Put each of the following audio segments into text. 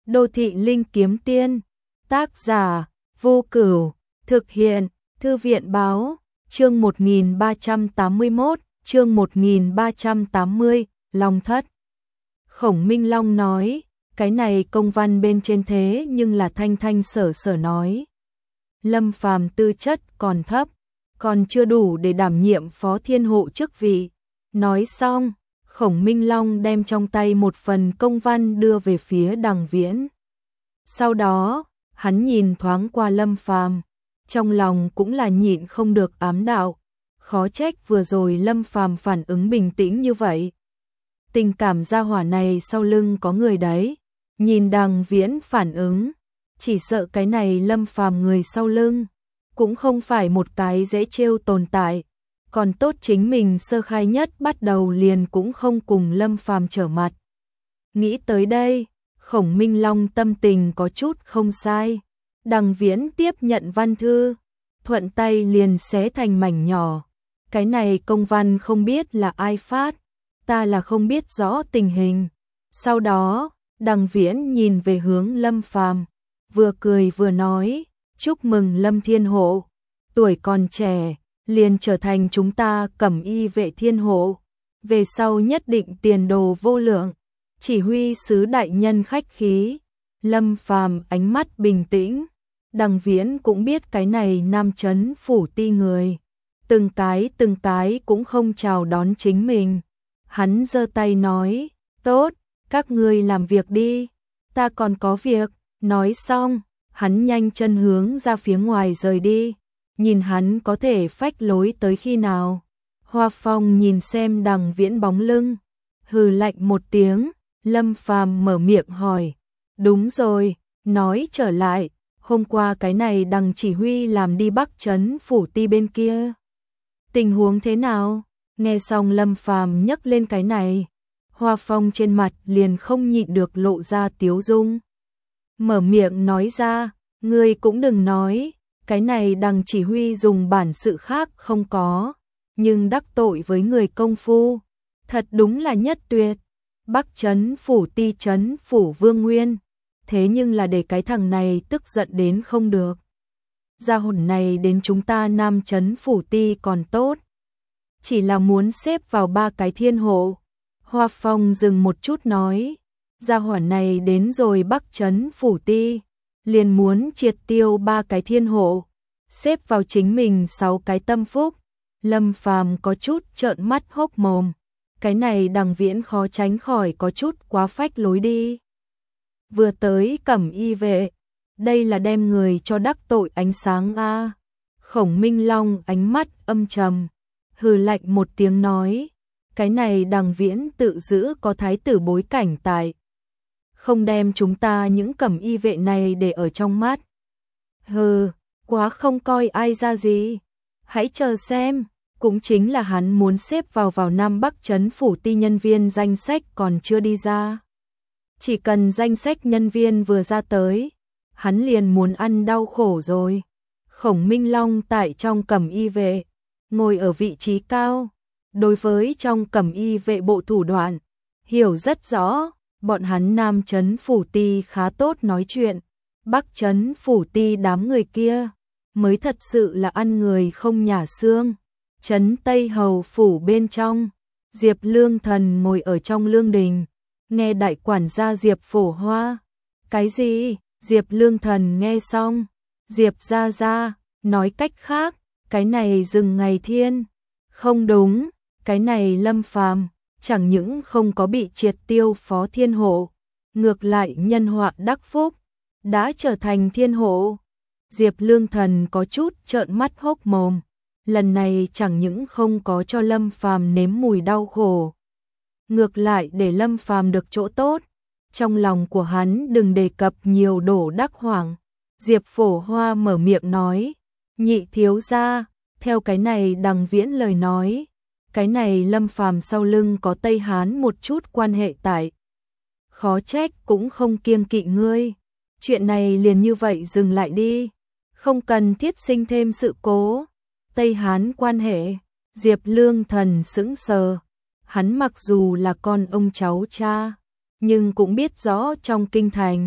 Đô thị linh kiếm tiên, tác giả, Vô Cửu, thực hiện, Thư viện báo, chương 1381, chương 1380, Long Thất. Khổng Minh Long nói, cái này công văn bên trên thế nhưng là thanh thanh sở sở nói. Lâm Phàm tư chất còn thấp, còn chưa đủ để đảm nhiệm phó thiên hộ chức vị. Nói xong, Khổng Minh Long đem trong tay một phần công văn đưa về phía Đằng Viễn. Sau đó, hắn nhìn thoáng qua Lâm Phàm, trong lòng cũng là nhịn không được ám đạo, khó trách vừa rồi Lâm Phàm phản ứng bình tĩnh như vậy. Tình cảm gia hỏa này sau lưng có người đấy, nhìn Đằng Viễn phản ứng, chỉ sợ cái này Lâm Phàm người sau lưng cũng không phải một cái dễ trêu tồn tại, còn tốt chính mình sơ khai nhất bắt đầu liền cũng không cùng Lâm Phàm trở mặt. Nghĩ tới đây, Khổng Minh Long tâm tình có chút không sai. Đằng Viễn tiếp nhận văn thư, thuận tay liền xé thành mảnh nhỏ. Cái này công văn không biết là ai phát, ta là không biết rõ tình hình. Sau đó, Đằng Viễn nhìn về hướng Lâm Phàm, vừa cười vừa nói, chúc mừng Lâm Thiên Hộ, tuổi còn trẻ, liền trở thành chúng ta Cẩm Y vệ thiên hộ, về sau nhất định tiền đồ vô lượng. Chỉ huy sứ đại nhân khách khí. Lâm Phàm ánh mắt bình tĩnh. Đằng Viễn cũng biết cái này Nam Chấn Phủ Ti người, từng cái cũng không chào đón chính mình. Hắn giơ tay nói, tốt, các ngươi làm việc đi, ta còn có việc. Nói xong, hắn nhanh chân hướng ra phía ngoài rời đi. Nhìn hắn có thể phách lối tới khi nào. Hoa Phong nhìn xem Đằng Viễn bóng lưng, hừ lạnh một tiếng. Lâm Phàm mở miệng hỏi, đúng rồi, nói trở lại, hôm qua cái này Đằng chỉ huy làm đi Bắc Trấn Phủ Ti bên kia, tình huống thế nào? Nghe xong Lâm Phàm nhắc lên cái này, Hoa Phong trên mặt liền không nhịn được lộ ra tiếu dung. Mở miệng nói ra, ngươi cũng đừng nói, cái này Đằng chỉ huy dùng bản sự khác không có, nhưng đắc tội với người công phu, thật đúng là nhất tuyệt. Bắc Trấn Phủ Ti Trấn Phủ Vương Nguyên, thế nhưng là để cái thằng này tức giận đến không được. Gia hồn này đến chúng ta Nam Trấn Phủ Ti còn tốt, chỉ là muốn xếp vào 3 cái thiên hộ. Hoa Phong dừng một chút nói, gia hỏa này đến rồi Bắc Trấn Phủ Ti, liền muốn triệt tiêu 3 cái thiên hộ, xếp vào chính mình 6 cái tâm phúc. Lâm Phàm có chút trợn mắt hốc mồm. Cái này Đằng Viễn khó tránh khỏi có chút quá phách lối đi. Vừa tới Cẩm Y vệ, đây là đem người cho đắc tội ánh sáng a. Khổng Minh Long ánh mắt âm trầm, hừ lạnh một tiếng nói, cái này Đằng Viễn tự giữ có thái tử bối cảnh tại, không đem chúng ta những Cẩm Y vệ này để ở trong mắt. Hừ, quá không coi ai ra gì. Hãy chờ xem. Cũng chính là hắn muốn xếp vào Nam Bắc Trấn Phủ Ti nhân viên danh sách còn chưa đi ra. Chỉ cần danh sách nhân viên vừa ra tới, hắn liền muốn ăn đau khổ rồi. Khổng Minh Long tại trong Cẩm Y vệ, ngồi ở vị trí cao, đối với trong Cẩm Y vệ bộ thủ đoạn, hiểu rất rõ, bọn hắn Nam Trấn Phủ Ti khá tốt nói chuyện, Bắc Trấn Phủ Ti đám người kia, mới thật sự là ăn người không nhả xương. Trấn Tây Hầu Phủ bên trong, Diệp Lương Thần ngồi ở trong lương đình, nghe đại quản gia Diệp Phổ Hoa. Cái gì? Diệp Lương Thần nghe xong, Diệp gia gia, nói cách khác, cái này Dừng Ngày Thiên. Không đúng, cái này Lâm Phàm chẳng những không có bị triệt tiêu phó thiên hộ, ngược lại nhân họa đắc phúc, đã trở thành thiên hộ. Diệp Lương Thần có chút trợn mắt hốc mồm. Lần này chẳng những không có cho Lâm Phàm nếm mùi đau khổ, ngược lại để Lâm Phàm được chỗ tốt. Trong lòng của hắn đừng đề cập nhiều đổ đắc hoảng. Diệp Phổ Hoa mở miệng nói, nhị thiếu gia, theo cái này Đằng Viễn lời nói, cái này Lâm Phàm sau lưng có Tây Hán một chút quan hệ tại, khó trách cũng không kiêng kỵ ngươi. Chuyện này liền như vậy dừng lại đi, không cần thiết sinh thêm sự cố. Tây Hán quan hệ, Diệp Lương Thần sững sờ, hắn mặc dù là con ông cháu cha, nhưng cũng biết rõ trong kinh thành,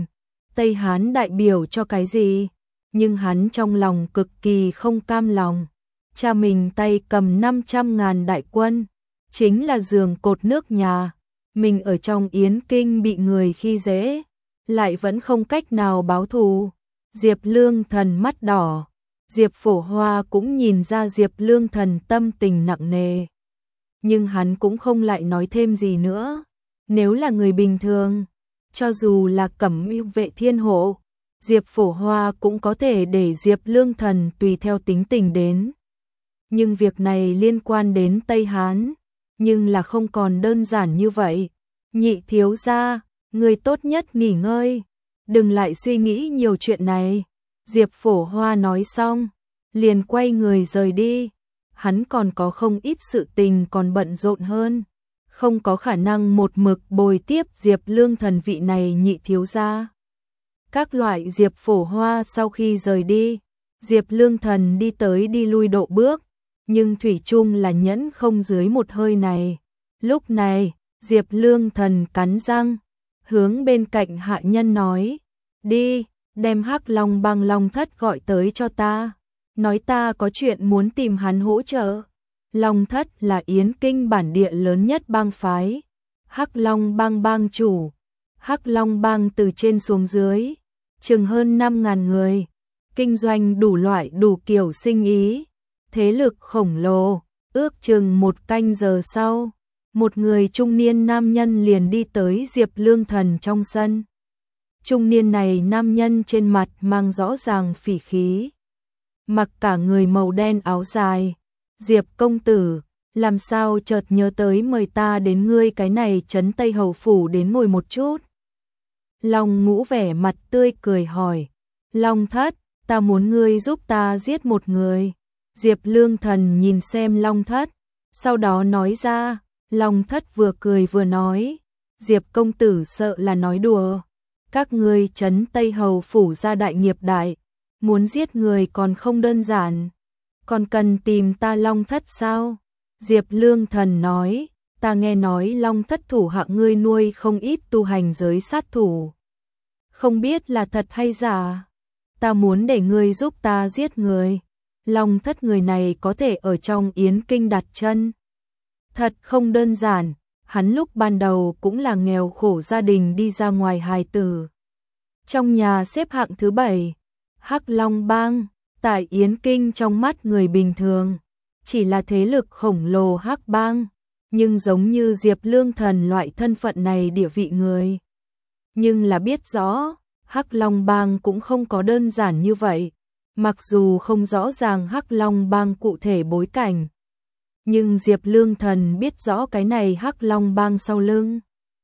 Tây Hán đại biểu cho cái gì? Nhưng hắn trong lòng cực kỳ không cam lòng. Cha mình tay cầm 500.000 đại quân, chính là giường cột nước nhà. Mình ở trong Yến Kinh bị người khi dễ, lại vẫn không cách nào báo thù. Diệp Lương Thần mắt đỏ. Diệp Phổ Hoa cũng nhìn ra Diệp Lương Thần tâm tình nặng nề. Nhưng hắn cũng không lại nói thêm gì nữa. Nếu là người bình thường, cho dù là Cẩm Y vệ thiên hộ, Diệp Phổ Hoa cũng có thể để Diệp Lương Thần tùy theo tính tình đến. Nhưng việc này liên quan đến Tây Hán, nhưng là không còn đơn giản như vậy. Nhị thiếu gia, người tốt nhất nghỉ ngơi, đừng lại suy nghĩ nhiều chuyện này. Diệp Phổ Hoa nói xong, liền quay người rời đi. Hắn còn có không ít sự tình còn bận rộn hơn, không có khả năng một mực bồi tiếp Diệp Lương Thần vị này nhị thiếu gia. Các loại Diệp Phổ Hoa sau khi rời đi, Diệp Lương Thần đi tới đi lui độ bước, nhưng thủy chung là nhẫn không dưới một hơi này. Lúc này, Diệp Lương Thần cắn răng, hướng bên cạnh hạ nhân nói, đi, đem Hắc Long Bang Long Thất gọi tới cho ta, nói ta có chuyện muốn tìm hắn hỗ trợ. Long Thất là Yến Kinh bản địa lớn nhất bang phái, Hắc Long Bang bang chủ. Hắc Long Bang từ trên xuống dưới, chừng hơn 5.000 người, kinh doanh đủ loại đủ kiểu sinh ý, thế lực khổng lồ. Ước chừng một canh giờ sau, một người trung niên nam nhân liền đi tới Diệp Lương Thần trong sân. Trung niên này nam nhân trên mặt mang rõ ràng phỉ khí, mặc cả người màu đen áo dài. Diệp công tử, làm sao chợt nhớ tới mời ta đến ngươi cái này trấn Tây Hầu Phủ đến ngồi một chút? Long Ngũ vẻ mặt tươi cười hỏi. Long Thất, ta muốn ngươi giúp ta giết một người. Diệp Lương Thần nhìn xem Long Thất, sau đó nói ra. Long Thất vừa cười vừa nói, Diệp công tử sợ là nói đùa. Các ngươi trấn Tây Hầu Phủ gia đại nghiệp đại, muốn giết người còn không đơn giản, còn cần tìm ta Long Thất sao? Diệp Lương Thần nói, ta nghe nói Long Thất thủ hạ ngươi nuôi không ít tu hành giới sát thủ, không biết là thật hay giả. Ta muốn để ngươi giúp ta giết người. Long Thất người này có thể ở trong Yến Kinh đặt chân, thật không đơn giản. Hắn lúc ban đầu cũng là nghèo khổ gia đình đi ra ngoài hài tử, trong nhà xếp hạng thứ 7. Hắc Long Bang tại Yến Kinh trong mắt người bình thường chỉ là thế lực khổng lồ Hắc Bang, nhưng giống như Diệp Lương Thần loại thân phận này địa vị người, nhưng là biết rõ Hắc Long Bang cũng không có đơn giản như vậy. Mặc dù không rõ ràng Hắc Long Bang cụ thể bối cảnh, nhưng Diệp Lương Thần biết rõ cái này Hắc Long Bang sau lưng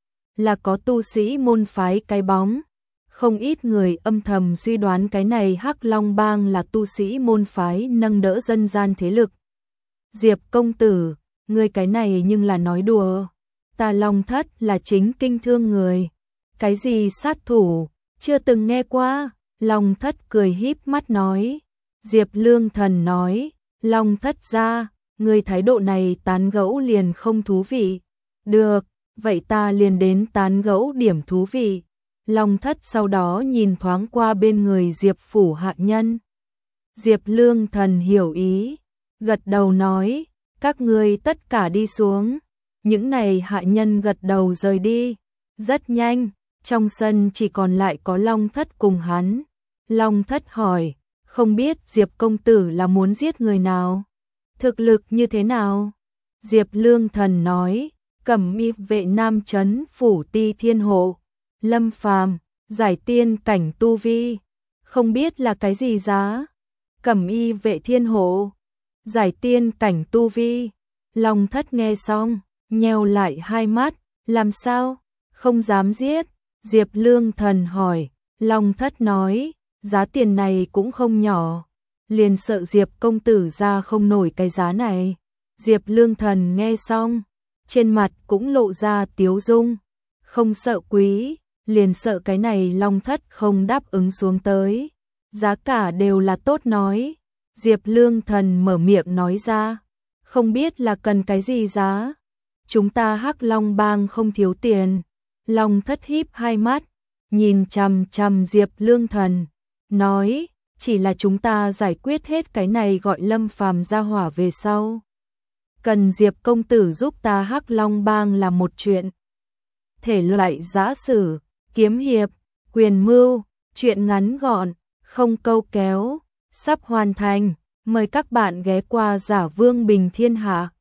là có tu sĩ môn phái cái bóng. Không ít người âm thầm suy đoán cái này Hắc Long Bang là tu sĩ môn phái nâng đỡ dân gian thế lực. Diệp công tử, ngươi cái này nhưng là nói đùa. Ta Long Thất là chính kinh thương người. Cái gì sát thủ, chưa từng nghe qua. Long Thất cười híp mắt nói. Diệp Lương Thần nói, Long Thất ra, ngươi thái độ này tán gẫu liền không thú vị. Được, vậy ta liền đến tán gẫu điểm thú vị. Long Thất sau đó nhìn thoáng qua bên người Diệp phủ hạ nhân. Diệp Lương Thần hiểu ý, gật đầu nói, các ngươi tất cả đi xuống. Những này hạ nhân gật đầu rời đi. Rất nhanh, trong sân chỉ còn lại có Long Thất cùng hắn. Long Thất hỏi, không biết Diệp công tử là muốn giết người nào? Thực lực như thế nào? Diệp Lương Thần nói, Cẩm Y vệ Nam trấn phủ Ti Thiên Hộ, Lâm Phàm, giải tiên cảnh tu vi, không biết là cái gì giá. Cẩm Y vệ Thiên Hộ, giải tiên cảnh tu vi. Long Thất nghe xong, nheo lại hai mắt, làm sao? Không dám giết. Diệp Lương Thần hỏi. Long Thất nói, giá tiền này cũng không nhỏ, liền sợ Diệp công tử ra không nổi cái giá này. Diệp Lương Thần nghe xong, trên mặt cũng lộ ra tiếu dung, không sợ quý, liền sợ cái này Long Thất không đáp ứng xuống tới. Giá cả đều là tốt nói. Diệp Lương Thần mở miệng nói ra, không biết là cần cái gì giá. Chúng ta Hắc Long Bang không thiếu tiền. Long Thất híp hai mắt, nhìn chằm chằm Diệp Lương Thần, nói, chỉ là chúng ta giải quyết hết cái này gọi Lâm Phàm ra hỏa về sau. Cần Diệp công tử giúp ta Hắc Long Bang là một chuyện. Thể loại giã sử, kiếm hiệp, quyền mưu, chuyện ngắn gọn, không câu kéo, sắp hoàn thành. Mời các bạn ghé qua Giả Vương Bình Thiên Hạ.